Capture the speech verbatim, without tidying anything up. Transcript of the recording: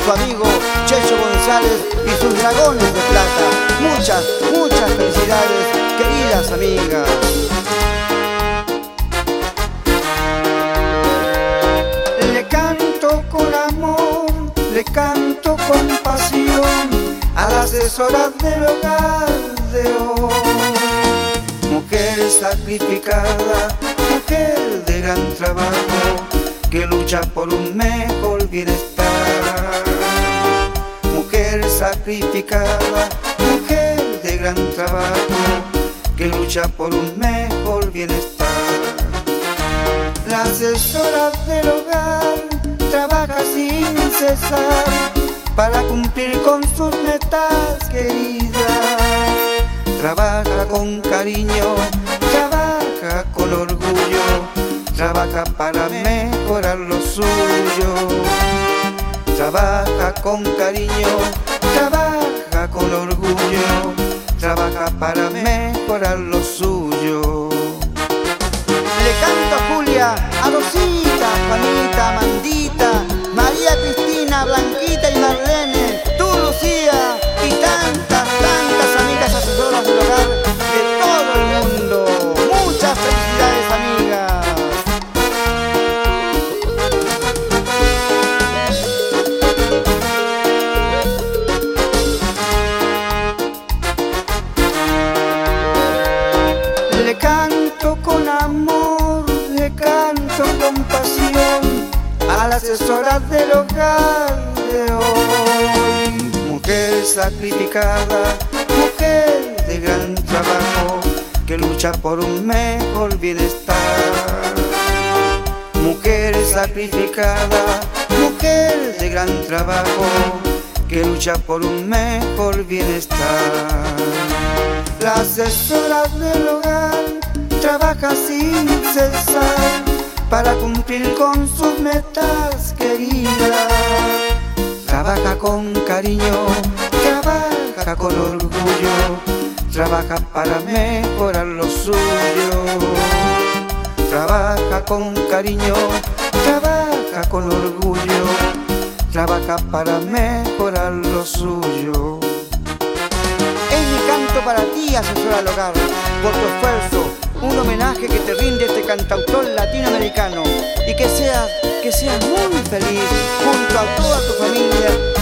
su amigo Checho González y sus dragones de plata. Muchas, muchas felicidades, queridas amigas. Le canto con amor, le canto con pasión a las asesoras del hogar de hoy. Mujer sacrificada, mujer de gran trabajo, que lucha por un mejor bienestar. Mujer sacrificada, mujer de gran trabajo, que lucha por un mejor bienestar. La asesora del hogar trabaja sin cesar para cumplir con sus metas queridas. Trabaja con cariño, trabaja con orgullo, trabaja para mejorar lo suyo. Trabaja con cariño, trabaja con orgullo, trabaja para mejorar lo suyo. Le canto a Julia, a Rosita, Juanita, Amandita, María Cristina, Blanquita y Marlene, tú Lucía y tantas, tantas amigas asesoras del hogar de todo el mundo. Muchas felicidades, amigas. Le canto con amor, le canto con pasión a las asesoras del hogar de hoy. Mujer sacrificada, mujer de gran trabajo, que lucha por un mejor bienestar. Mujer sacrificada, mujer de gran trabajo, que lucha por un mejor bienestar. La asesora del hogar trabaja sin cesar para cumplir con sus metas queridas. Trabaja con cariño, trabaja con orgullo, trabaja para mejorar lo suyo. Trabaja con cariño, trabaja con orgullo, trabaja para mejorar lo suyo. Es mi canto para ti, asesora del hogar, por tu esfuerzo, un homenaje que te rinde este cantautor latinoamericano, y que seas, que seas muy feliz junto a toda tu familia